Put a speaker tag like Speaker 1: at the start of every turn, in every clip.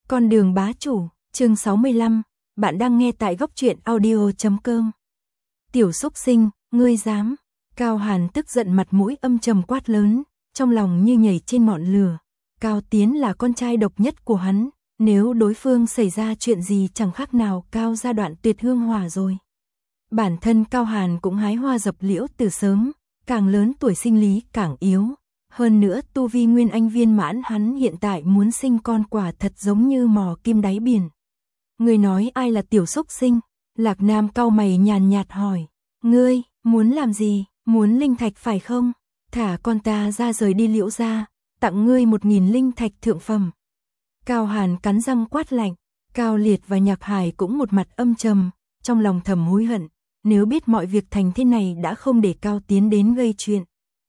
Speaker 1: Con đường bá chủ, chương 65, bạn đang nghe tại góc truyện audio.com. Tiểu xúc sinh, ngươi dám? Cao Hàn tức giận mặt mũi âm trầm quát lớn, trong lòng như nhảy trên ngọn lửa. Cao Tiến là con trai độc nhất của hắn, nếu đối phương xảy ra chuyện gì chẳng khác nào Cao gia đoạn tuyệt hương hỏa rồi. Bản thân Cao Hàn cũng hái hoa dập liễu từ sớm, càng lớn tuổi sinh lý càng yếu. Hơn nữa tu vi nguyên anh viên mãn hắn hiện tại muốn sinh con quả thật giống như mò kim đáy biển. Ngươi nói ai là tiểu xúc sinh? Lạc Nam cau mày nhàn nhạt hỏi. Ngươi, muốn làm gì? Muốn linh thạch phải không? Thả con ta ra rời đi Liễu gia, tặng ngươi 1000 linh thạch thượng phẩm. Cao Hàn cắn răng quát lạnh. Cao Liệt và Nhạc Hải cũng một mặt âm trầm, trong lòng thầm hối hận. Nếu biết mọi việc thành thế này đã không để Cao Tiến đến gây chuyện.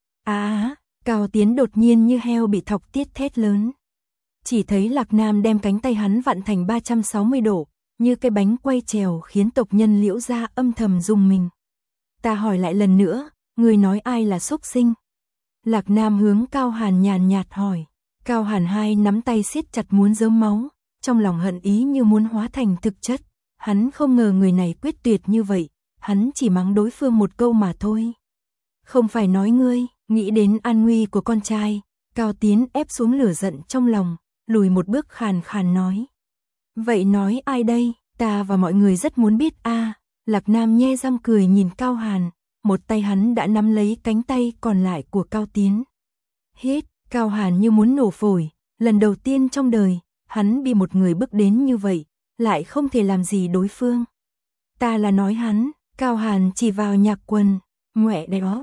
Speaker 1: Cao Tiến đột nhiên như heo bị thọc tiết thét lớn. Chỉ thấy Lạc Nam đem cánh tay hắn vặn thành 360 độ, như cái bánh quay trèo khiến tộc nhân Liễu gia âm thầm rùng mình. Ta hỏi lại lần nữa, người nói ai là xúc sinh? Lạc Nam hướng Cao Hàn nhàn nhạt hỏi. Cao Hàn hai nắm tay siết chặt muốn rớm máu, trong lòng hận ý như muốn hóa thành thực chất. Hắn không ngờ người này quyết tuyệt như vậy, hắn chỉ mắng đối phương một câu mà thôi. Không phải nói ngươi. Nghĩ đến an nguy của con trai, Cao Tiến ép xuống lửa giận trong lòng, lùi một bước khàn khàn nói. Vậy nói ai đây? Ta và mọi người rất muốn biết a. Lạc Nam nhe răng cười nhìn Cao Hàn, một tay hắn đã nắm lấy cánh tay còn lại của Cao Tiến. Hít, Cao Hàn như muốn nổ phổi, lần đầu tiên trong đời, hắn bị một người bước đến như vậy, lại không thể làm gì đối phương. Ta là nói hắn, Cao Hàn chỉ vào Nhạc Quần, ngoẹ đó.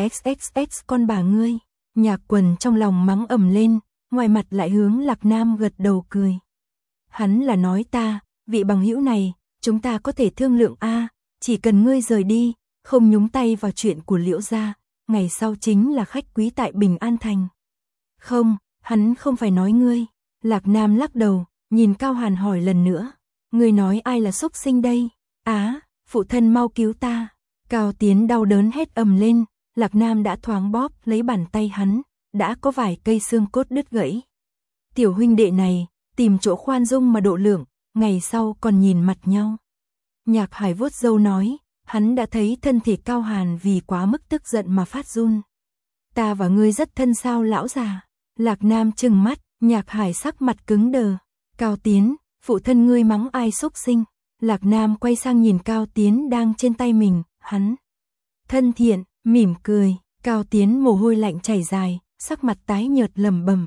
Speaker 1: XXX con bà ngươi. Nhạc Quần trong lòng mắng ầm lên, ngoài mặt lại hướng Lạc Nam gật đầu cười. Hắn là nói ta, vị bằng hữu này, chúng ta có thể thương lượng a, chỉ cần ngươi rời đi, không nhúng tay vào chuyện của Liễu gia, ngày sau chính là khách quý tại Bình An Thành. Không, hắn không phải nói ngươi. Lạc Nam lắc đầu, nhìn Cao Hàn hỏi lần nữa. Ngươi nói ai là xúc sinh đây? Phụ thân mau cứu ta. Cao Tiến đau đớn hét ầm lên. Lạc Nam đã thoáng bóp lấy bàn tay hắn, đã có vài cây xương cốt đứt gãy. Tiểu huynh đệ này, tìm chỗ khoan dung mà độ lượng, ngày sau còn nhìn mặt nhau. Nhạc Hải vuốt râu nói, hắn đã thấy thân thể Cao Hàn vì quá mức tức giận mà phát run. Ta và ngươi rất thân sao lão già? Lạc Nam trừng mắt, Nhạc Hải sắc mặt cứng đờ. Cao Tiến, phụ thân ngươi mắng ai xúc sinh? Lạc Nam quay sang nhìn Cao Tiến đang trên tay mình, hắn thân thiện, mỉm cười. Cao Tiến mồ hôi lạnh chảy dài, sắc mặt tái nhợt lẩm bẩm.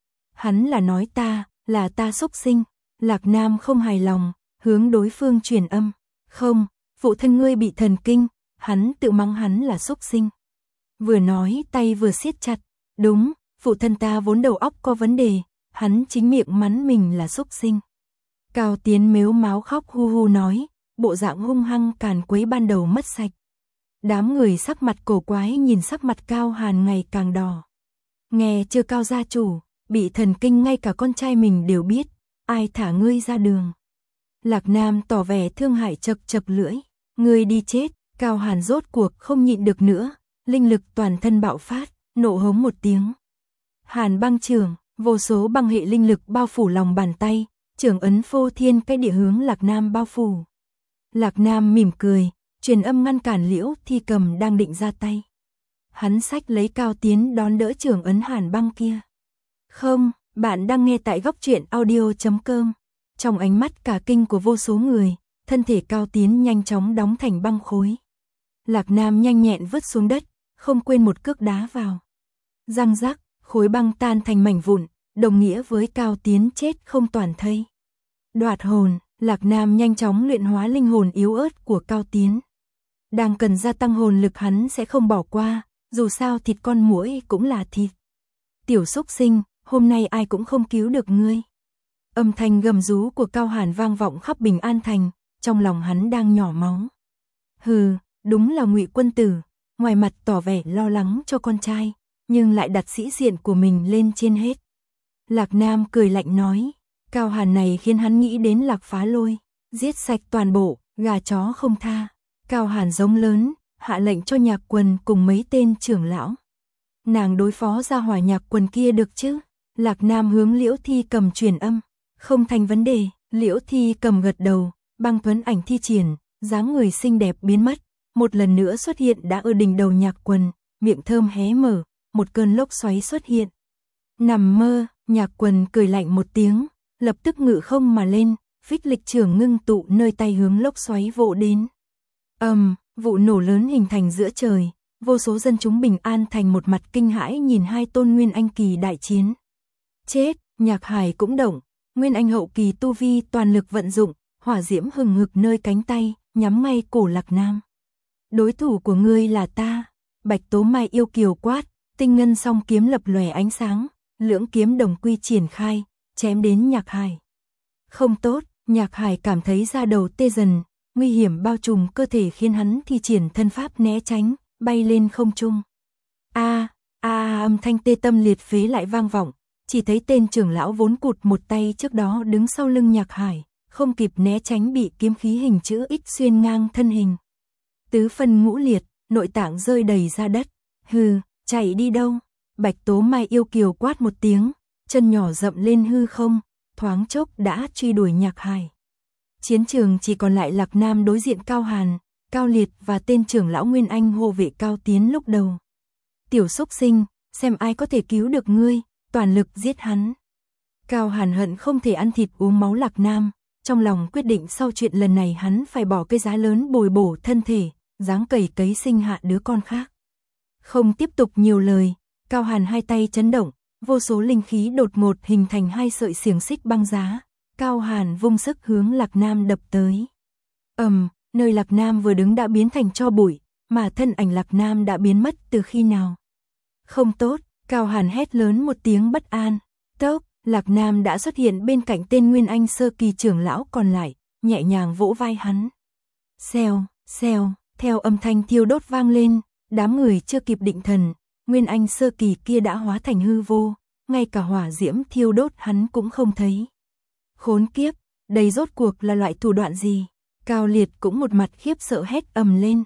Speaker 1: Hắn là nói ta, là ta xúc sinh. Lạc Nam không hài lòng, hướng đối phương truyền âm. Không, phụ thân ngươi bị thần kinh, hắn tự mắng hắn là xúc sinh. Vừa nói tay vừa siết chặt. Đúng, phụ thân ta vốn đầu óc có vấn đề, hắn chính miệng mắng mình là xúc sinh. Cao Tiến mếu máo khóc hu hu nói, bộ dạng hung hăng càn quấy ban đầu mất sạch. Đám người sắc mặt cổ quái nhìn sắc mặt Cao Hàn ngày càng đỏ. Nghe chưa Cao gia chủ, bị thần kinh ngay cả con trai mình đều biết, ai thả ngươi ra đường. Lạc Nam tỏ vẻ thương hại chật chật lưỡi, ngươi đi chết. Cao Hàn rốt cuộc không nhịn được nữa, linh lực toàn thân bạo phát, nộ hống một tiếng. Hàn băng trưởng, vô số băng hệ linh lực bao phủ lòng bàn tay, trưởng ấn phô thiên cái địa hướng Lạc Nam bao phủ. Lạc Nam mỉm cười. Truyền âm ngăn cản Liễu Thi Cầm đang định ra tay. Hắn xách lấy Cao Tiến đón đỡ trưởng ấn hàn băng kia. Không, bạn đang nghe tại góc truyện audio.com. Trong ánh mắt cả kinh của vô số người, thân thể Cao Tiến nhanh chóng đóng thành băng khối. Lạc Nam nhanh nhẹn vứt xuống đất, không quên một cước đá vào. Răng rắc, khối băng tan thành mảnh vụn, đồng nghĩa với Cao Tiến chết không toàn thây. Đoạt hồn, Lạc Nam nhanh chóng luyện hóa linh hồn yếu ớt của Cao Tiến. Đang cần gia tăng hồn lực hắn sẽ không bỏ qua, dù sao thịt con muỗi cũng là thịt. Tiểu xúc sinh, hôm nay ai cũng không cứu được ngươi. Âm thanh gầm rú của Cao Hàn vang vọng khắp Bình An Thành, trong lòng hắn đang nhỏ máu. Hừ, đúng là Ngụy Quân Tử, ngoài mặt tỏ vẻ lo lắng cho con trai, nhưng lại đặt sĩ diện của mình lên trên hết. Lạc Nam cười lạnh nói, Cao Hàn này khiến hắn nghĩ đến Lạc Phá Lôi, giết sạch toàn bộ, gà chó không tha. Cao Hàn giống lớn, hạ lệnh cho Nhạc Quần cùng mấy tên trưởng lão. Nàng đối phó ra hỏa Nhạc Quần kia được chứ? Lạc Nam hướng Liễu Thi Cầm truyền âm. Không thành vấn đề, Liễu Thi Cầm gật đầu, băng tuấn ảnh thi triển, dáng người xinh đẹp biến mất, một lần nữa xuất hiện đã ở đỉnh đầu Nhạc Quần, miệng thơm hé mở, một cơn lốc xoáy xuất hiện. Nằm mơ, Nhạc Quần cười lạnh một tiếng, lập tức ngự không mà lên, phích lịch trưởng ngưng tụ nơi tay hướng lốc xoáy vỗ đến. Vụ nổ lớn hình thành giữa trời, vô số dân chúng Bình An thành một mặt kinh hãi nhìn hai tôn Nguyên Anh kỳ đại chiến. Chết, Nhạc Hải cũng động, Nguyên Anh hậu kỳ tu vi toàn lực vận dụng, hỏa diễm hừng hực nơi cánh tay, nhắm ngay cổ Lạc Nam. Đối thủ của ngươi là ta, Bạch Tố Mai yêu kiều quát, tinh ngân song kiếm lập lòe ánh sáng, lưỡng kiếm đồng quy triển khai, chém đến Nhạc Hải. Không tốt, Nhạc Hải cảm thấy da đầu tê dần, nguy hiểm bao trùm cơ thể khiến hắn thi triển thân pháp né tránh, bay lên không trung. Âm thanh tê tâm liệt phế lại vang vọng, chỉ thấy tên trưởng lão vốn cụt một tay trước đó đứng sau lưng Nhạc Hải, không kịp né tránh bị kiếm khí hình chữ X xuyên ngang thân hình. Tứ phân ngũ liệt, nội tạng rơi đầy ra đất. Hừ, chạy đi đâu? Bạch Tố Mai yêu kiều quát một tiếng, chân nhỏ dậm lên hư không, thoáng chốc đã truy đuổi Nhạc Hải. Chiến trường chỉ còn lại Lạc Nam đối diện Cao Hàn, Cao Liệt và tên trưởng lão Nguyên Anh hộ vệ Cao Tiến lúc đầu. Tiểu xúc sinh, xem ai có thể cứu được ngươi, toàn lực giết hắn. Cao Hàn hận không thể ăn thịt uống máu Lạc Nam, trong lòng quyết định sau chuyện lần này hắn phải bỏ cái giá lớn bồi bổ thân thể, dáng cầy cấy sinh hạ đứa con khác. Không tiếp tục nhiều lời, Cao Hàn hai tay chấn động, vô số linh khí đột ngột hình thành hai sợi xiềng xích băng giá. Cao Hàn vung sức hướng Lạc Nam đập tới. Nơi Lạc Nam vừa đứng đã biến thành tro bụi, mà thân ảnh Lạc Nam đã biến mất từ khi nào. Không tốt, Cao Hàn hét lớn một tiếng bất an. Tốc, Lạc Nam đã xuất hiện bên cạnh tên Nguyên Anh sơ kỳ trưởng lão còn lại, nhẹ nhàng vỗ vai hắn. Xèo, xèo, theo âm thanh thiêu đốt vang lên, đám người chưa kịp định thần, Nguyên Anh sơ kỳ kia đã hóa thành hư vô, ngay cả hỏa diễm thiêu đốt hắn cũng không thấy. Khốn kiếp, đây rốt cuộc là loại thủ đoạn gì? Cao Liệt cũng một mặt khiếp sợ hét ầm lên.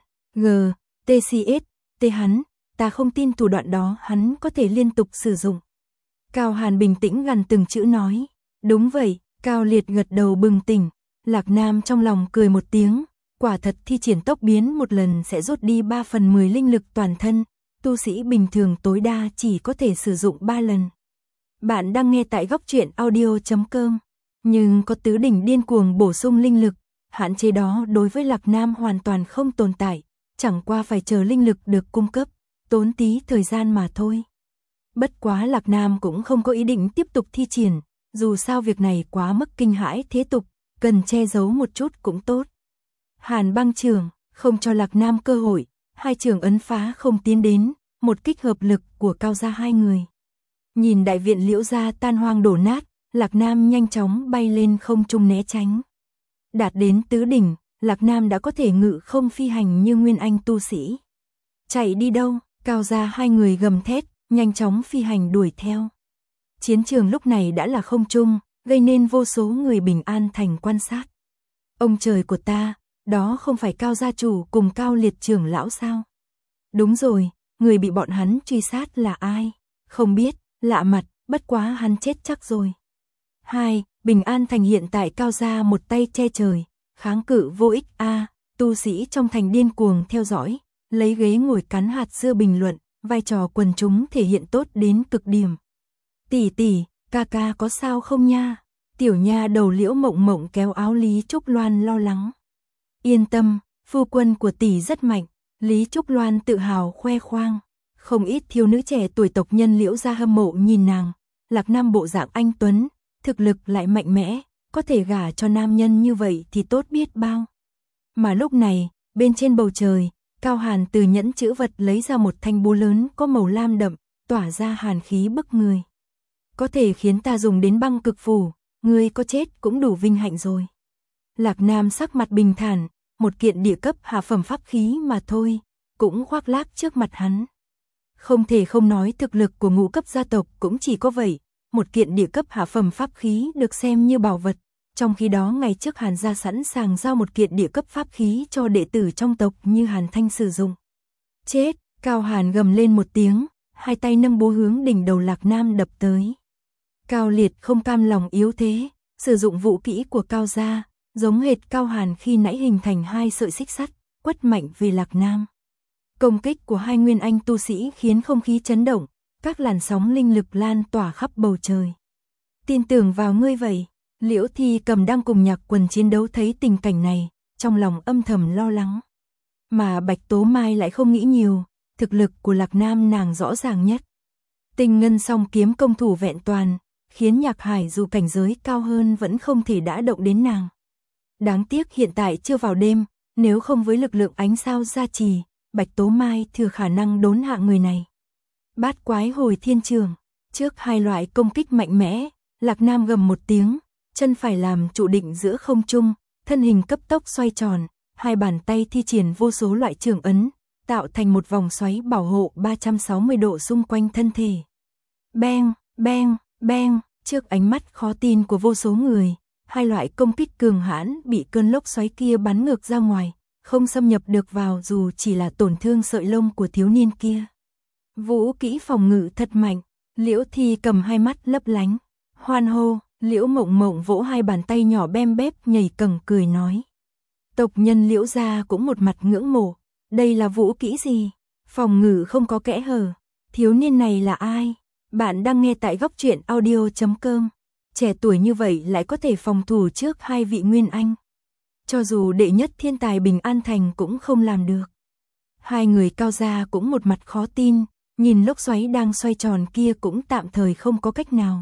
Speaker 1: TCS, hắn, ta không tin thủ đoạn đó hắn có thể liên tục sử dụng. Cao Hàn bình tĩnh gần từng chữ nói. Đúng vậy, Cao Liệt gật đầu bừng tỉnh. Lạc Nam trong lòng cười một tiếng, quả thật thi triển tốc biến một lần sẽ rút đi 3/10 linh lực toàn thân, tu sĩ bình thường tối đa chỉ có thể sử dụng 3 lần. Bạn đang nghe tại góc truyện audio.com. Nhưng có tứ đỉnh điên cuồng bổ sung linh lực, hạn chế đó đối với Lạc Nam hoàn toàn không tồn tại, chẳng qua phải chờ linh lực được cung cấp, tốn tí thời gian mà thôi. Bất quá Lạc Nam cũng không có ý định tiếp tục thi triển, dù sao việc này quá mức kinh hãi thế tục, cần che giấu một chút cũng tốt. Hàn Băng Trường, không cho Lạc Nam cơ hội, hai trường ấn phá không tiến đến, một kích hợp lực của Cao gia hai người. Nhìn đại viện Liễu gia tan hoang đổ nát, Lạc Nam nhanh chóng bay lên không trung né tránh. Đạt đến tứ đỉnh, Lạc Nam đã có thể ngự không phi hành như Nguyên Anh tu sĩ. Chạy đi đâu? Cao gia hai người gầm thét, nhanh chóng phi hành đuổi theo. Chiến trường lúc này đã là không trung, gây nên vô số người Bình An thành quan sát. Ông trời của ta, đó không phải Cao gia chủ cùng Cao Liệt trưởng lão sao? Đúng rồi, người bị bọn hắn truy sát là ai? Không biết, lạ mặt, bất quá hắn chết chắc rồi. 2. Bình An thành hiện tại Cao gia một tay che trời, kháng cự vô ích tu sĩ trong thành điên cuồng theo dõi, lấy ghế ngồi cắn hạt dưa bình luận, vai trò quần chúng thể hiện tốt đến cực điểm. Tỷ tỷ, ca ca có sao không nha? Tiểu nha đầu Liễu Mộng Mộng kéo áo Lý Trúc Loan lo lắng. Yên tâm, phu quân của tỷ rất mạnh, Lý Trúc Loan tự hào khoe khoang. Không ít thiếu nữ trẻ tuổi tộc nhân Liễu gia hâm mộ nhìn nàng, Lạc Nam bộ dạng anh tuấn, thực lực lại mạnh mẽ, có thể gả cho nam nhân như vậy thì tốt biết bao. Mà lúc này, bên trên bầu trời, Cao Hàn từ nhẫn chữ vật lấy ra một thanh búa lớn có màu lam đậm, tỏa ra hàn khí bức người. Có thể khiến ta dùng đến băng cực phủ, ngươi có chết cũng đủ vinh hạnh rồi. Lạc Nam sắc mặt bình thản, một kiện địa cấp hạ phẩm pháp khí mà thôi, cũng khoác lác trước mặt hắn. Không thể không nói thực lực của ngũ cấp gia tộc cũng chỉ có vậy, một kiện địa cấp hạ phẩm pháp khí được xem như bảo vật, trong khi đó ngày trước Hàn gia sẵn sàng giao một kiện địa cấp pháp khí cho đệ tử trong tộc như Hàn Thanh sử dụng. Chết, Cao Hàn gầm lên một tiếng, hai tay nâng búa hướng đỉnh đầu Lạc Nam đập tới. Cao Liệt không cam lòng yếu thế, sử dụng vũ kỹ của Cao gia, giống hệt Cao Hàn khi nãy hình thành hai sợi xích sắt, quất mạnh về Lạc Nam. Công kích của hai nguyên anh tu sĩ khiến không khí chấn động, các làn sóng linh lực lan tỏa khắp bầu trời. Tin tưởng vào ngươi vậy. Liễu Thi Cầm đang cùng Nhạc Quần chiến đấu thấy tình cảnh này, trong lòng âm thầm lo lắng. Mà Bạch Tố Mai lại không nghĩ nhiều, thực lực của Lạc Nam nàng rõ ràng nhất. Tinh Ngân song kiếm công thủ vẹn toàn, khiến Nhạc Hải dù cảnh giới cao hơn vẫn không thể đả động đến nàng. Đáng tiếc hiện tại chưa vào đêm, nếu không với lực lượng ánh sao gia trì, Bạch Tố Mai thừa khả năng đốn hạ người này. Bát Quái Hồi Thiên Trường, trước hai loại công kích mạnh mẽ, Lạc Nam gầm một tiếng, chân phải làm trụ định giữa không trung, thân hình cấp tốc xoay tròn, hai bàn tay thi triển vô số loại trường ấn, tạo thành một vòng xoáy bảo hộ 360 độ xung quanh thân thể. Beng, beng, beng, trước ánh mắt khó tin của vô số người, hai loại công kích cường hãn bị cơn lốc xoáy kia bắn ngược ra ngoài, không xâm nhập được vào dù chỉ là tổn thương sợi lông của thiếu niên kia. Vũ kỹ phòng ngự thật mạnh, Liễu Thi Cầm hai mắt lấp lánh, hoan hô. Liễu Mộng Mộng vỗ hai bàn tay nhỏ bem bép nhảy cầng cười nói. Tộc nhân Liễu gia cũng một mặt ngưỡng mộ, đây là vũ kỹ gì? Phòng ngự không có kẽ hở, thiếu niên này là ai? Bạn đang nghe tại góc truyện audio.com. Trẻ tuổi như vậy lại có thể phòng thủ trước hai vị nguyên anh. Cho dù đệ nhất thiên tài Bình An Thành cũng không làm được. Hai người Cao gia cũng một mặt khó tin, nhìn lốc xoáy đang xoay tròn kia cũng tạm thời không có cách nào.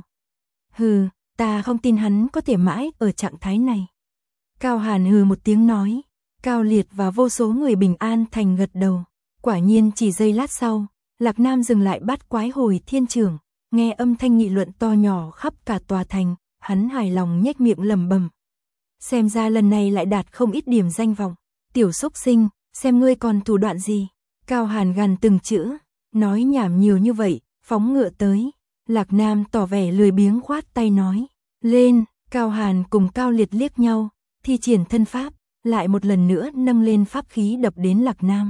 Speaker 1: Hừ, ta không tin hắn có thể mãi ở trạng thái này. Cao Hàn hừ một tiếng nói. Cao Liệt và vô số người Bình An Thành gật đầu. Quả nhiên chỉ giây lát sau, Lạc Nam dừng lại Bát Quái Hồi Thiên Trường, nghe âm thanh nghị luận to nhỏ khắp cả tòa thành, hắn hài lòng nhếch miệng lẩm bẩm. Xem ra lần này lại đạt không ít điểm danh vọng. Tiểu xúc sinh, xem ngươi còn thủ đoạn gì. Cao Hàn gằn từng chữ, nói nhảm nhiều như vậy, phóng ngựa tới. Lạc Nam tỏ vẻ lười biếng khoát tay nói. Lên, Cao Hàn cùng Cao Liệt liếc nhau, thi triển thân pháp, lại một lần nữa nâng lên pháp khí đập đến Lạc Nam.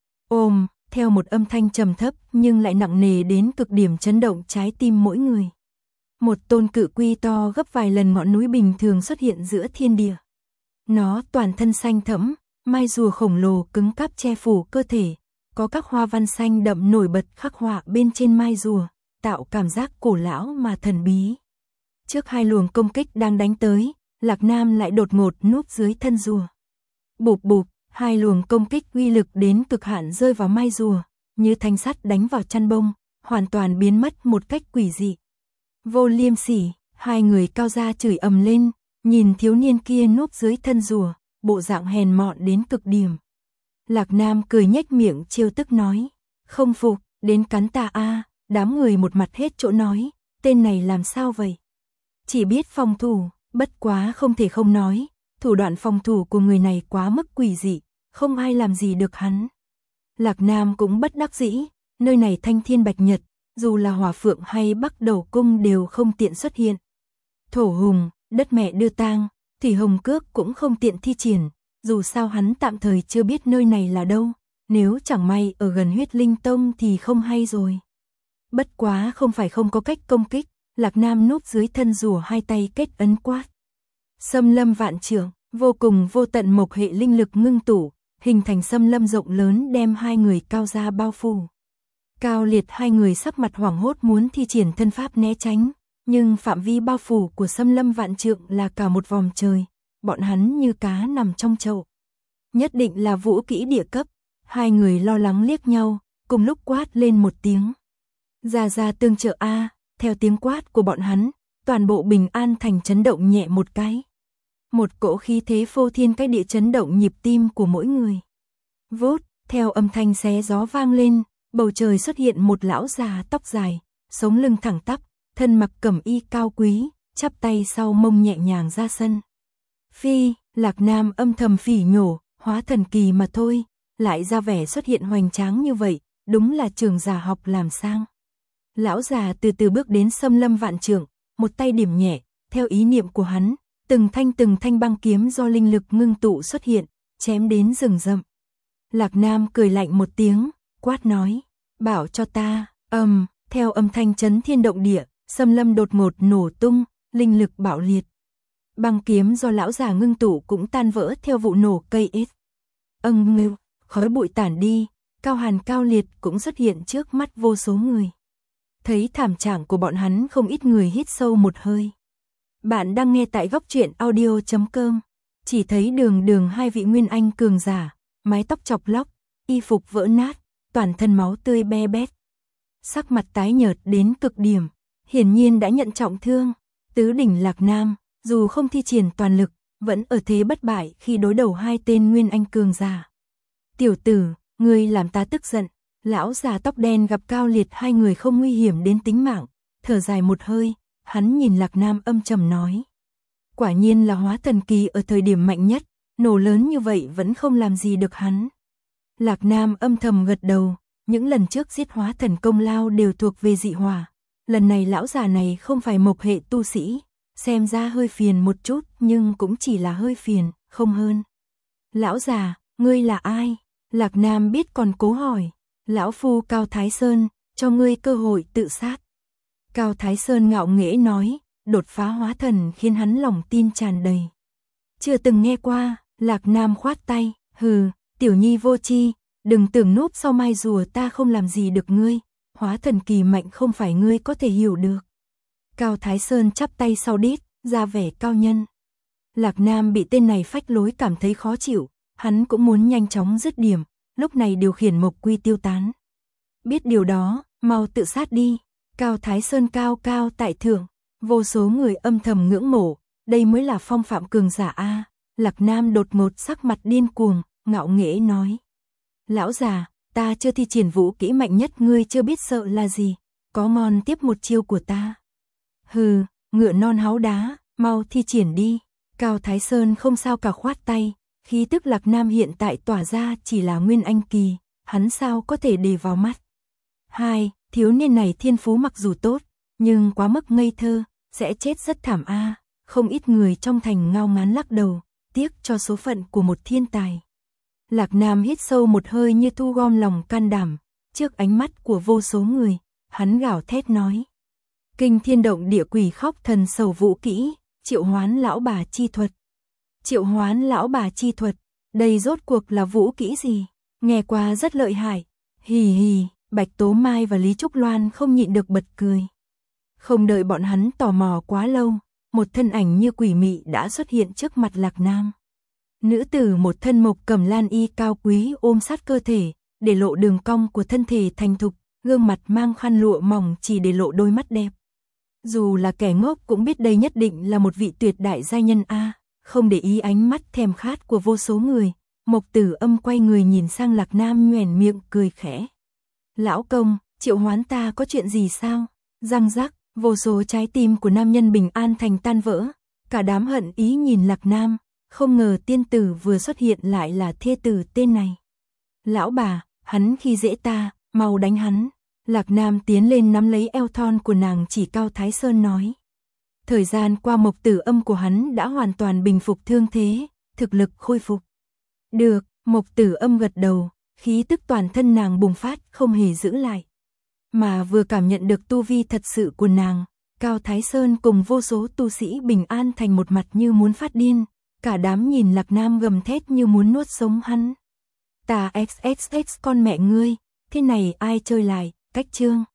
Speaker 1: Ôm, theo một âm thanh trầm thấp nhưng lại nặng nề đến cực điểm chấn động trái tim mỗi người. Một tôn cự quy to gấp vài lần ngọn núi bình thường xuất hiện giữa thiên địa. Nó toàn thân xanh thẫm, mai rùa khổng lồ cứng cáp che phủ cơ thể, có các hoa văn xanh đậm nổi bật khắc họa bên trên mai rùa, tạo cảm giác cổ lão mà thần bí. Trước hai luồng công kích đang đánh tới, Lạc Nam lại đột ngột núp dưới thân rùa. Bụp bụp, hai luồng công kích uy lực đến cực hạn rơi vào mai rùa, như thanh sắt đánh vào chăn bông, hoàn toàn biến mất một cách quỷ dị. Vô liêm sỉ, hai người Cao gia chửi ầm lên, nhìn thiếu niên kia núp dưới thân rùa, bộ dạng hèn mọn đến cực điểm. Lạc Nam cười nhếch miệng trêu tức nói, không phục, đến cắn ta a. Đám người một mặt hết chỗ nói, tên này làm sao vậy? Chỉ biết phòng thủ, bất quá không thể không nói, thủ đoạn phòng thủ của người này quá mức quỷ dị, không ai làm gì được hắn. Lạc Nam cũng bất đắc dĩ, nơi này thanh thiên bạch nhật, dù là Hỏa Phượng hay Bắc Đầu Cung đều không tiện xuất hiện. Thổ hùng, đất mẹ đưa tang, Thủy Hồng Cước cũng không tiện thi triển, dù sao hắn tạm thời chưa biết nơi này là đâu, nếu chẳng may ở gần Huyết Linh Tông thì không hay rồi. Bất quá không phải không có cách công kích, Lạc Nam núp dưới thân rùa hai tay kết ấn quát. Xâm lâm vạn trượng, vô cùng vô tận mộc hệ linh lực ngưng tụ, hình thành xâm lâm rộng lớn đem hai người Cao gia bao phủ. Cao Liệt hai người sắc mặt hoảng hốt muốn thi triển thân pháp né tránh, nhưng phạm vi bao phủ của xâm lâm vạn trượng là cả một vòng trời, bọn hắn như cá nằm trong chậu. Nhất định là vũ kỹ địa cấp, hai người lo lắng liếc nhau, cùng lúc quát lên một tiếng. Ra tương trợ a. Theo tiếng quát của bọn hắn, toàn bộ Bình An Thành chấn động nhẹ một cái. Một cỗ khí thế phô thiên cách địa chấn động nhịp tim của mỗi người. Vút, theo âm thanh xé gió vang lên, bầu trời xuất hiện một lão già tóc dài, sống lưng thẳng tắp, thân mặc cẩm y cao quý, chắp tay sau mông nhẹ nhàng ra sân. Phi, Lạc Nam âm thầm phỉ nhổ, hóa thần kỳ mà thôi, lại ra vẻ xuất hiện hoành tráng như vậy, đúng là trường giả học làm sang. Lão già từ từ bước đến xâm lâm vạn trượng, một tay điểm nhẹ, theo ý niệm của hắn, từng thanh băng kiếm do linh lực ngưng tụ xuất hiện, chém đến rừng rậm. Lạc Nam cười lạnh một tiếng, quát nói, bảo cho ta, theo âm thanh chấn thiên động địa, xâm lâm đột ngột nổ tung, linh lực bạo liệt. Băng kiếm do lão già ngưng tụ cũng tan vỡ theo vụ nổ cây ít. Ngưu, khói bụi tản đi, Cao Hàn Cao Liệt cũng xuất hiện trước mắt vô số người. Thấy thảm trạng của bọn hắn, không ít người hít sâu một hơi. Bạn đang nghe tại góc truyện audio.com. Chỉ thấy đường hai vị nguyên anh cường giả, mái tóc chọc lóc, y phục vỡ nát, toàn thân máu tươi be bét. Sắc mặt tái nhợt đến cực điểm, hiển nhiên đã nhận trọng thương. Tứ đỉnh Lạc Nam, dù không thi triển toàn lực, vẫn ở thế bất bại khi đối đầu hai tên nguyên anh cường giả. Tiểu tử, ngươi làm ta tức giận. Lão già tóc đen gặp Cao Liệt hai người không nguy hiểm đến tính mạng, thở dài một hơi, hắn nhìn Lạc Nam âm trầm nói. Quả nhiên là hóa thần kỳ ở thời điểm mạnh nhất, nổ lớn như vậy vẫn không làm gì được hắn. Lạc Nam âm thầm gật đầu, những lần trước giết hóa thần công lao đều thuộc về dị hỏa. Lần này lão già này không phải mộc hệ tu sĩ, xem ra hơi phiền một chút nhưng cũng chỉ là hơi phiền, không hơn. Lão già, ngươi là ai? Lạc Nam biết còn cố hỏi. Lão phu Cao Thái Sơn, cho ngươi cơ hội tự sát. Cao Thái Sơn ngạo nghễ nói, đột phá hóa thần khiến hắn lòng tin tràn đầy. Chưa từng nghe qua, Lạc Nam khoát tay, hừ, tiểu nhi vô tri, đừng tưởng núp sau mai rùa ta không làm gì được ngươi, hóa thần kỳ mạnh không phải ngươi có thể hiểu được. Cao Thái Sơn chắp tay sau đít, ra vẻ cao nhân. Lạc Nam bị tên này phách lối cảm thấy khó chịu, hắn cũng muốn nhanh chóng dứt điểm, lúc này điều khiển Mộc Quy tiêu tán. Biết điều đó, mau tự sát đi. Cao Thái Sơn cao cao tại thượng, vô số người âm thầm ngưỡng mộ, đây mới là phong phạm cường giả a. Lạc Nam đột ngột sắc mặt điên cuồng, ngạo nghễ nói. Lão già, ta chưa thi triển vũ kỹ mạnh nhất, ngươi chưa biết sợ là gì, có ngon tiếp một chiêu của ta. Hừ, ngựa non háu đá, mau thi triển đi. Cao Thái Sơn không sao cả khoát tay, khí tức Lạc Nam hiện tại tỏa ra chỉ là nguyên anh kỳ, hắn sao có thể để vào mắt. Thiếu niên này thiên phú mặc dù tốt, nhưng quá mức ngây thơ, sẽ chết rất thảm a. Không ít người trong thành ngao ngán lắc đầu, tiếc cho số phận của một thiên tài. Lạc Nam hít sâu một hơi như thu gom lòng can đảm, trước ánh mắt của vô số người, hắn gào thét nói. Kinh thiên động địa quỷ khóc thần sầu vũ kỹ, triệu hoán lão bà chi thuật. Triệu hoán lão bà chi thuật, đây rốt cuộc là vũ kỹ gì? Nghe qua rất lợi hại. Hì hì, Bạch Tố Mai và Lý Trúc Loan không nhịn được bật cười. Không đợi bọn hắn tò mò quá lâu, một thân ảnh như quỷ mị đã xuất hiện trước mặt Lạc Nam. Nữ tử một thân mộc cẩm lan y cao quý ôm sát cơ thể, để lộ đường cong của thân thể thành thục, gương mặt mang khăn lụa mỏng chỉ để lộ đôi mắt đẹp. Dù là kẻ ngốc cũng biết đây nhất định là một vị tuyệt đại giai nhân a. Không để ý ánh mắt thèm khát của vô số người, Mộc Tử Âm quay người nhìn sang Lạc Nam nhoẻn miệng cười khẽ. Lão công, triệu hoán ta có chuyện gì sao? Răng rắc, vô số trái tim của nam nhân bình an thành tan vỡ, cả đám hận ý nhìn Lạc Nam, không ngờ tiên tử vừa xuất hiện lại là thê tử tên này. Lão bà, hắn khi dễ ta, mau đánh hắn. Lạc Nam tiến lên nắm lấy eo thon của nàng chỉ Cao Thái Sơn nói. Thời gian qua Mộc Tử Âm của hắn đã hoàn toàn bình phục thương thế, thực lực khôi phục. Được, Mộc Tử Âm gật đầu, khí tức toàn thân nàng bùng phát không hề giữ lại. Mà vừa cảm nhận được tu vi thật sự của nàng, Cao Thái Sơn cùng vô số tu sĩ bình an thành một mặt như muốn phát điên, cả đám nhìn Lạc Nam gầm thét như muốn nuốt sống hắn. Ta xxx con mẹ ngươi, thế này ai chơi lại, cách chương.